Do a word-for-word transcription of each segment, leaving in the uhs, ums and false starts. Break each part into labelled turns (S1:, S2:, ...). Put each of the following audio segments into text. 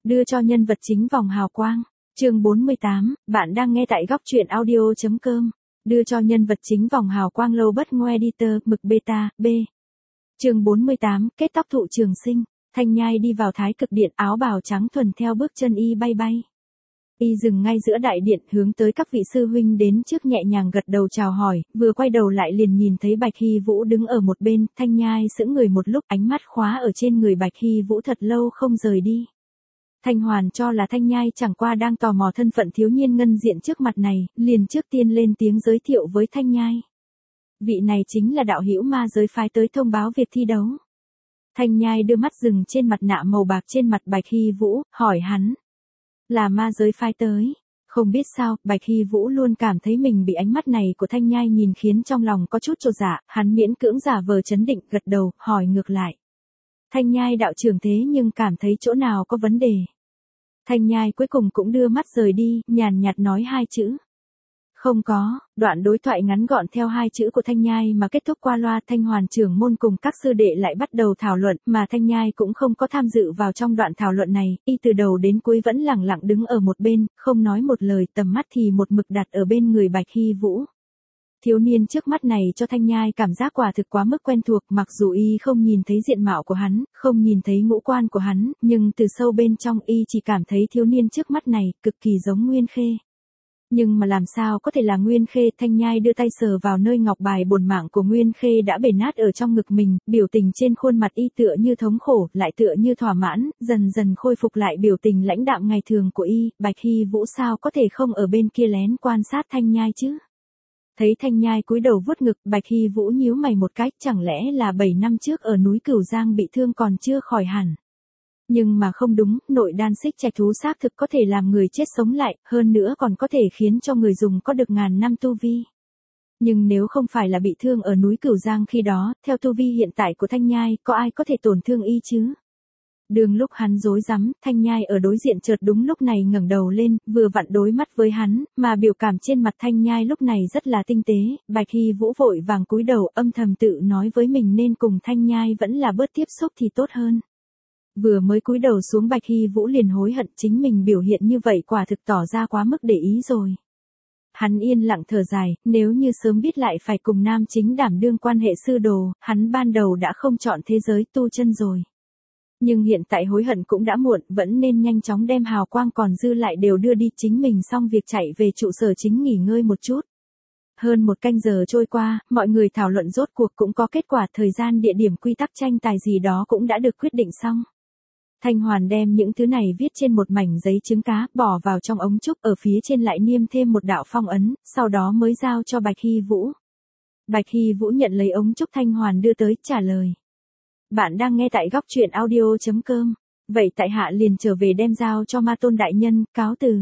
S1: đưa cho nhân vật chính vòng hào quang. Chương bốn mươi tám, bạn đang nghe tại góc truyện audio chấm com. Đưa cho nhân vật chính vòng hào quang lâu bất ngoe editor, mực beta, B. Chương bốn mươi tám, kết tóc thụ trường sinh. Thanh Nhai đi vào thái cực điện, áo bào trắng thuần theo bước chân y bay bay. Y dừng ngay giữa đại điện, hướng tới các vị sư huynh đến trước nhẹ nhàng gật đầu chào hỏi, vừa quay đầu lại liền nhìn thấy Bạch Hy Vũ đứng ở một bên. Thanh Nhai sững người một lúc, ánh mắt khóa ở trên người Bạch Hy Vũ thật lâu không rời đi. Thanh Hoàn cho là Thanh Nhai chẳng qua đang tò mò thân phận thiếu niên ngân diện trước mặt này, liền trước tiên lên tiếng giới thiệu với Thanh Nhai. Vị này chính là đạo hữu ma giới phái tới thông báo việc thi đấu. Thanh Nhai đưa mắt dừng trên mặt nạ màu bạc trên mặt Bạch Hy Vũ, hỏi hắn. Là ma giới phái tới. Không biết sao, Bạch Hy Vũ luôn cảm thấy mình bị ánh mắt này của Thanh Nhai nhìn khiến trong lòng có chút chột dạ, hắn miễn cưỡng giả vờ chấn định, gật đầu, hỏi ngược lại. Thanh Nhai đạo trưởng thế nhưng cảm thấy chỗ nào có vấn đề. Thanh Nhai cuối cùng cũng đưa mắt rời đi, nhàn nhạt nói hai chữ. Không có, đoạn đối thoại ngắn gọn theo hai chữ của Thanh Nhai mà kết thúc qua loa. Thanh Hoàn trưởng môn cùng các sư đệ lại bắt đầu thảo luận, mà Thanh Nhai cũng không có tham dự vào trong đoạn thảo luận này, y từ đầu đến cuối vẫn lẳng lặng đứng ở một bên, không nói một lời, tầm mắt thì một mực đặt ở bên người Bạch Hy Vũ. Thiếu niên trước mắt này cho Thanh Nhai cảm giác quả thực quá mức quen thuộc, mặc dù y không nhìn thấy diện mạo của hắn, không nhìn thấy ngũ quan của hắn, nhưng từ sâu bên trong y chỉ cảm thấy thiếu niên trước mắt này cực kỳ giống Nguyên Khê. Nhưng mà làm sao có thể là Nguyên Khê? Thanh Nhai đưa tay sờ vào nơi ngọc bài bổn mạng của Nguyên Khê đã bể nát ở trong ngực mình, biểu tình trên khuôn mặt y tựa như thống khổ, lại tựa như thỏa mãn, dần dần khôi phục lại biểu tình lãnh đạm ngày thường của y. Bạch Hy Vũ sao có thể không ở bên kia lén quan sát Thanh Nhai chứ? Thấy Thanh Nhai cúi đầu vuốt ngực, Bạch Hy Vũ nhíu mày một cách, chẳng lẽ là bảy năm trước ở núi Cửu Giang bị thương còn chưa khỏi hẳn. Nhưng mà không đúng, nội đan xích trạch thú xác thực có thể làm người chết sống lại, hơn nữa còn có thể khiến cho người dùng có được ngàn năm tu vi. Nhưng nếu không phải là bị thương ở núi Cửu Giang khi đó, theo tu vi hiện tại của Thanh Nhai, có ai có thể tổn thương y chứ? Đường lúc hắn rối rắm, Thanh Nhai ở đối diện chợt đúng lúc này ngẩng đầu lên, vừa vặn đối mắt với hắn, mà biểu cảm trên mặt Thanh Nhai lúc này rất là tinh tế. Bạch Hy Vũ vội vàng cúi đầu, âm thầm tự nói với mình nên cùng Thanh Nhai vẫn là bớt tiếp xúc thì tốt hơn. Vừa mới cúi đầu xuống, Bạch Hy Vũ liền hối hận chính mình biểu hiện như vậy quả thực tỏ ra quá mức để ý rồi. Hắn yên lặng thở dài, nếu như sớm biết lại phải cùng nam chính đảm đương quan hệ sư đồ, hắn ban đầu đã không chọn thế giới tu chân rồi. Nhưng hiện tại hối hận cũng đã muộn, vẫn nên nhanh chóng đem hào quang còn dư lại đều đưa đi, chính mình xong việc chạy về trụ sở chính nghỉ ngơi một chút. Hơn một canh giờ trôi qua, mọi người thảo luận rốt cuộc cũng có kết quả, thời gian, địa điểm, quy tắc tranh tài gì đó cũng đã được quyết định xong. Thanh Hoàn đem những thứ này viết trên một mảnh giấy trứng cá, bỏ vào trong ống trúc, ở phía trên lại niêm thêm một đạo phong ấn, sau đó mới giao cho Bạch Hy Vũ. Bạch Hy Vũ nhận lấy ống trúc Thanh Hoàn đưa tới, trả lời. Bạn đang nghe tại góc truyện audio chấm com. Vậy tại hạ liền trở về đem giao cho Ma Tôn đại nhân, cáo từ.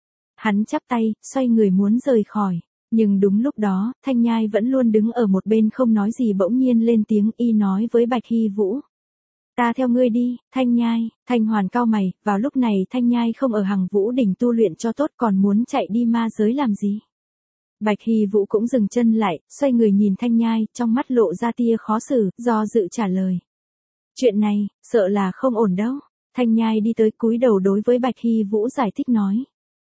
S1: Hắn chắp tay, xoay người muốn rời khỏi. Nhưng đúng lúc đó, Thanh Nhai vẫn luôn đứng ở một bên không nói gì bỗng nhiên lên tiếng, y nói với Bạch Hy Vũ. Ta theo ngươi đi, Thanh Nhai. Thanh Hoàn cau mày, vào lúc này Thanh Nhai không ở Hằng Vũ đỉnh tu luyện cho tốt còn muốn chạy đi ma giới làm gì? Bạch Hy Vũ cũng dừng chân lại, xoay người nhìn Thanh Nhai, trong mắt lộ ra tia khó xử, do dự trả lời. Chuyện này, sợ là không ổn đâu. Thanh Nhai đi tới cúi đầu đối với Bạch Hy Vũ giải thích nói.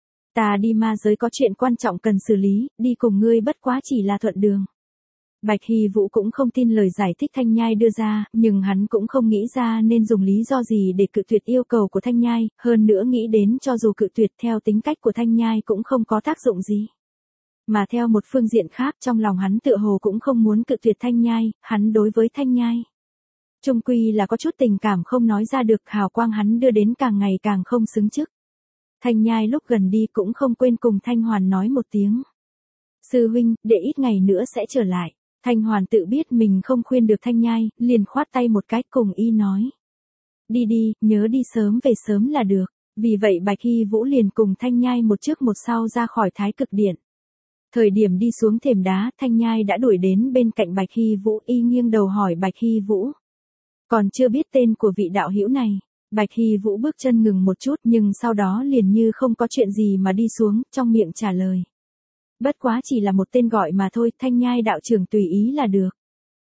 S1: Ta đi ma giới có chuyện quan trọng cần xử lý, đi cùng ngươi bất quá chỉ là thuận đường. Bạch Hy Vũ cũng không tin lời giải thích Thanh Nhai đưa ra, nhưng hắn cũng không nghĩ ra nên dùng lý do gì để cự tuyệt yêu cầu của Thanh Nhai, hơn nữa nghĩ đến cho dù cự tuyệt theo tính cách của Thanh Nhai cũng không có tác dụng gì. Mà theo một phương diện khác, trong lòng hắn tựa hồ cũng không muốn cự tuyệt Thanh Nhai, hắn đối với Thanh Nhai chung quy là có chút tình cảm không nói ra được, hào quang hắn đưa đến càng ngày càng không xứng chức. Thanh Nhai lúc gần đi cũng không quên cùng Thanh Hoàn nói một tiếng. Sư huynh, để ít ngày nữa sẽ trở lại. Thanh Hoàn tự biết mình không khuyên được Thanh Nhai, liền khoát tay một cái cùng y nói. Đi đi, nhớ đi sớm về sớm là được. Vì vậy Bạch Hy Vũ liền cùng Thanh Nhai một trước một sau ra khỏi thái cực điện. Thời điểm đi xuống thềm đá, Thanh Nhai đã đuổi đến bên cạnh Bạch Hy Vũ, y nghiêng đầu hỏi Bạch Hy Vũ. Còn chưa biết tên của vị đạo hữu này. Bạch Hy Vũ bước chân ngừng một chút nhưng sau đó liền như không có chuyện gì mà đi xuống, trong miệng trả lời. Bất quá chỉ là một tên gọi mà thôi, Thanh Nhai đạo trưởng tùy ý là được.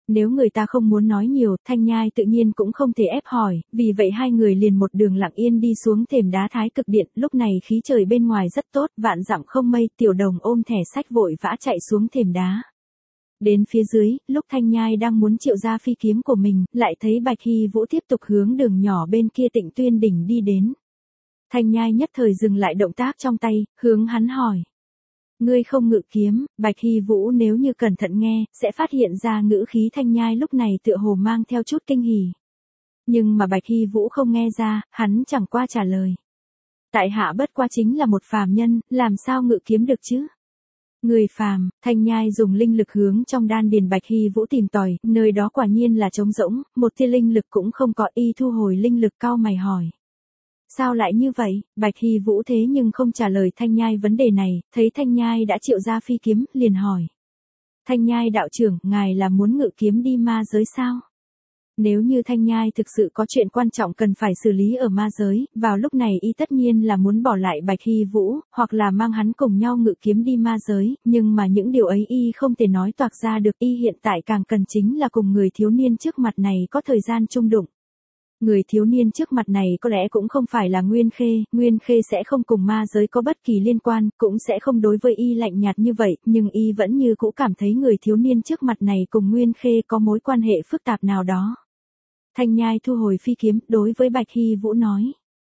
S1: Nếu người ta không muốn nói nhiều, Thanh Nhai tự nhiên cũng không thể ép hỏi, vì vậy hai người liền một đường lặng yên đi xuống thềm đá Thái Cực Điện, lúc này khí trời bên ngoài rất tốt, vạn dặm không mây, Tiểu Đồng ôm thẻ sách vội vã chạy xuống thềm đá. Đến phía dưới, lúc Thanh Nhai đang muốn triệu ra phi kiếm của mình, lại thấy Bạch Hy Vũ tiếp tục hướng đường nhỏ bên kia Tịnh Tuyên đỉnh đi đến. Thanh Nhai nhất thời dừng lại động tác trong tay, hướng hắn hỏi. Ngươi không ngự kiếm, Bạch Hy Vũ nếu như cẩn thận nghe, sẽ phát hiện ra ngữ khí Thanh Nhai lúc này tựa hồ mang theo chút kinh hỉ. Nhưng mà Bạch Hy Vũ không nghe ra, hắn chẳng qua trả lời. Tại hạ bất qua chính là một phàm nhân, làm sao ngự kiếm được chứ? Người phàm, Thanh Nhai dùng linh lực hướng trong đan điền Bạch Hy Vũ tìm tòi, nơi đó quả nhiên là trống rỗng, một tia linh lực cũng không có, y thu hồi linh lực cau mày hỏi. Sao lại như vậy? Bạch Hy Vũ thế nhưng không trả lời Thanh Nhai vấn đề này, thấy Thanh Nhai đã triệu ra phi kiếm, liền hỏi. Thanh Nhai đạo trưởng, ngài là muốn ngự kiếm đi ma giới sao? Nếu như Thanh Nhai thực sự có chuyện quan trọng cần phải xử lý ở ma giới, vào lúc này y tất nhiên là muốn bỏ lại Bạch Hy Vũ, hoặc là mang hắn cùng nhau ngự kiếm đi ma giới, nhưng mà những điều ấy y không thể nói toạc ra được, y hiện tại càng cần chính là cùng người thiếu niên trước mặt này có thời gian chung đụng. Người thiếu niên trước mặt này có lẽ cũng không phải là Nguyên Khê, Nguyên Khê sẽ không cùng ma giới có bất kỳ liên quan, cũng sẽ không đối với y lạnh nhạt như vậy, nhưng y vẫn như cũ cảm thấy người thiếu niên trước mặt này cùng Nguyên Khê có mối quan hệ phức tạp nào đó. Thanh Nhai thu hồi phi kiếm, đối với Bạch Hy Vũ nói.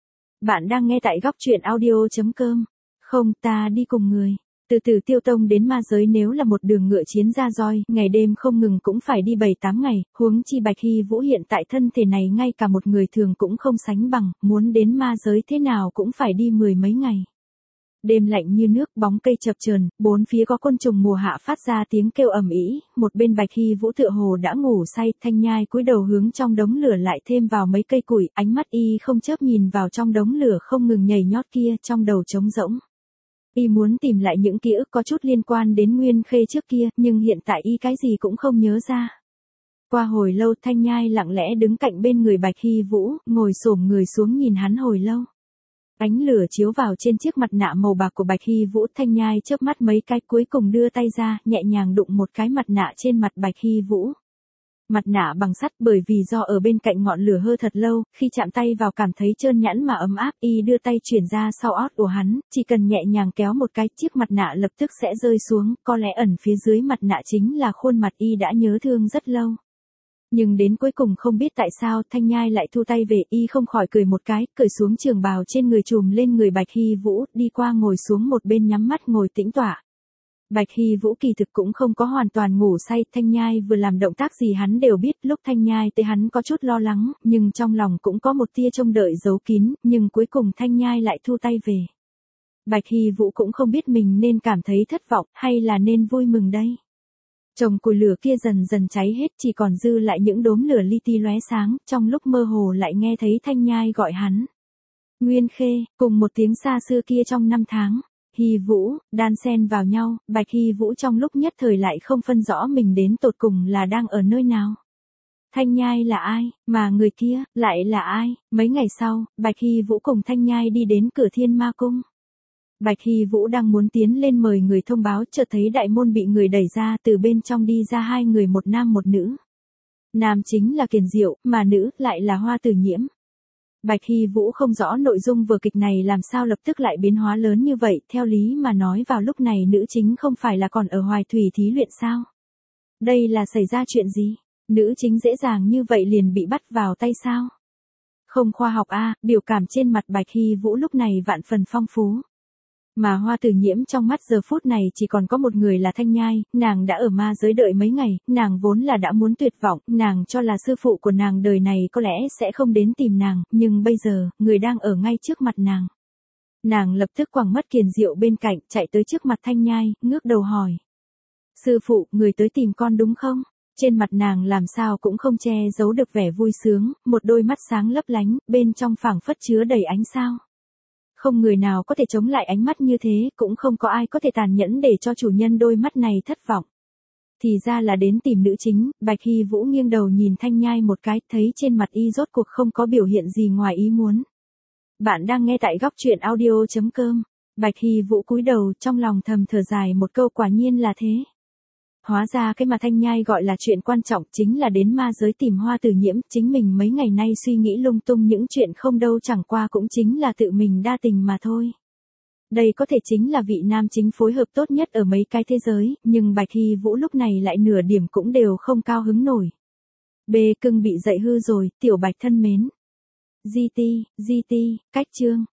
S1: Bạn đang nghe tại góc truyện audio chấm com. Không, ta đi cùng người. Từ từ Tiêu Tông đến ma giới nếu là một đường ngựa chiến ra roi, ngày đêm không ngừng cũng phải đi bảy tám ngày, huống chi Bạch Hy Vũ hiện tại thân thể này ngay cả một người thường cũng không sánh bằng, muốn đến ma giới thế nào cũng phải đi mười mấy ngày. Đêm lạnh như nước, bóng cây chập chờn, bốn phía có côn trùng mùa hạ phát ra tiếng kêu ầm ĩ, một bên Bạch Hy Vũ tựa hồ đã ngủ say, Thanh Nhai cúi đầu hướng trong đống lửa lại thêm vào mấy cây củi, ánh mắt y không chớp nhìn vào trong đống lửa không ngừng nhảy nhót kia, trong đầu trống rỗng. Y muốn tìm lại những ký ức có chút liên quan đến Nguyên Khê trước kia, nhưng hiện tại y cái gì cũng không nhớ ra. Qua hồi lâu Thanh Nhai lặng lẽ đứng cạnh bên người Bạch Hy Vũ, ngồi xổm người xuống nhìn hắn hồi lâu. Ánh lửa chiếu vào trên chiếc mặt nạ màu bạc của Bạch Hy Vũ, Thanh Nhai chớp mắt mấy cái cuối cùng đưa tay ra, nhẹ nhàng đụng một cái mặt nạ trên mặt Bạch Hy Vũ. Mặt nạ bằng sắt bởi vì do ở bên cạnh ngọn lửa hơ thật lâu, khi chạm tay vào cảm thấy trơn nhẵn mà ấm áp, y đưa tay chuyển ra sau ót của hắn, chỉ cần nhẹ nhàng kéo một cái, chiếc mặt nạ lập tức sẽ rơi xuống, có lẽ ẩn phía dưới mặt nạ chính là khuôn mặt y đã nhớ thương rất lâu. Nhưng đến cuối cùng không biết tại sao Thanh Nhai lại thu tay về, y không khỏi cười một cái, cởi xuống trường bào trên người trùm lên người Bạch Hy Vũ, đi qua ngồi xuống một bên nhắm mắt ngồi tĩnh tọa. Bạch Hy Vũ kỳ thực cũng không có hoàn toàn ngủ say, Thanh Nhai vừa làm động tác gì hắn đều biết, lúc Thanh Nhai tới hắn có chút lo lắng, nhưng trong lòng cũng có một tia trông đợi giấu kín, nhưng cuối cùng Thanh Nhai lại thu tay về. Bạch Hy Vũ cũng không biết mình nên cảm thấy thất vọng, hay là nên vui mừng đây. Chồng củi lửa kia dần dần cháy hết, chỉ còn dư lại những đốm lửa li ti lóe sáng, trong lúc mơ hồ lại nghe thấy Thanh Nhai gọi hắn. Nguyên Khê, cùng một tiếng xa xưa kia trong năm tháng. Hy Vũ, đan xen vào nhau, Bạch Hy Vũ trong lúc nhất thời lại không phân rõ mình đến tột cùng là đang ở nơi nào. Thanh Nhai là ai, mà người kia, lại là ai? Mấy ngày sau, Bạch Hy Vũ cùng Thanh Nhai đi đến cửa Thiên Ma Cung. Bạch Hy Vũ đang muốn tiến lên mời người thông báo, chợt thấy đại môn bị người đẩy ra, từ bên trong đi ra hai người, một nam một nữ. Nam chính là Kiền Diệu, mà nữ lại là Hoa Tử Nhiễm. Bạch Hy Vũ không rõ nội dung vở kịch này làm sao lập tức lại biến hóa lớn như vậy, theo lý mà nói vào lúc này nữ chính không phải là còn ở Hoài Thủy thí luyện sao? Đây là xảy ra chuyện gì? Nữ chính dễ dàng như vậy liền bị bắt vào tay sao? Không khoa học a, biểu cảm trên mặt Bạch Hy Vũ lúc này vạn phần phong phú. Mà Hoa Tử Nhiễm trong mắt giờ phút này chỉ còn có một người là Thanh Nhai, nàng đã ở ma giới đợi mấy ngày, nàng vốn là đã muốn tuyệt vọng, nàng cho là sư phụ của nàng đời này có lẽ sẽ không đến tìm nàng, nhưng bây giờ, người đang ở ngay trước mặt nàng. Nàng lập tức quẳng mất Kiền Diệu bên cạnh, chạy tới trước mặt Thanh Nhai, ngước đầu hỏi. Sư phụ, người tới tìm con đúng không? Trên mặt nàng làm sao cũng không che giấu được vẻ vui sướng, một đôi mắt sáng lấp lánh, bên trong phảng phất chứa đầy ánh sao. Không người nào có thể chống lại ánh mắt như thế, cũng không có ai có thể tàn nhẫn để cho chủ nhân đôi mắt này thất vọng. Thì ra là đến tìm nữ chính, Bạch Hy Vũ nghiêng đầu nhìn Thanh Nhai một cái, thấy trên mặt y rốt cuộc không có biểu hiện gì ngoài ý muốn. Bạn đang nghe tại góc truyện audio chấm com. Bạch Hy Vũ cúi đầu, trong lòng thầm thở dài một câu, quả nhiên là thế. Hóa ra cái mà Thanh Nhai gọi là chuyện quan trọng chính là đến ma giới tìm Hoa Tử Nhiễm, chính mình mấy ngày nay suy nghĩ lung tung những chuyện không đâu chẳng qua cũng chính là tự mình đa tình mà thôi. Đây có thể chính là vị nam chính phối hợp tốt nhất ở mấy cái thế giới, nhưng Bạch Hy Vũ lúc này lại nửa điểm cũng đều không cao hứng nổi. Bê cưng bị dạy hư rồi, tiểu Bạch thân mến. gi ti, gi ti, cách chương.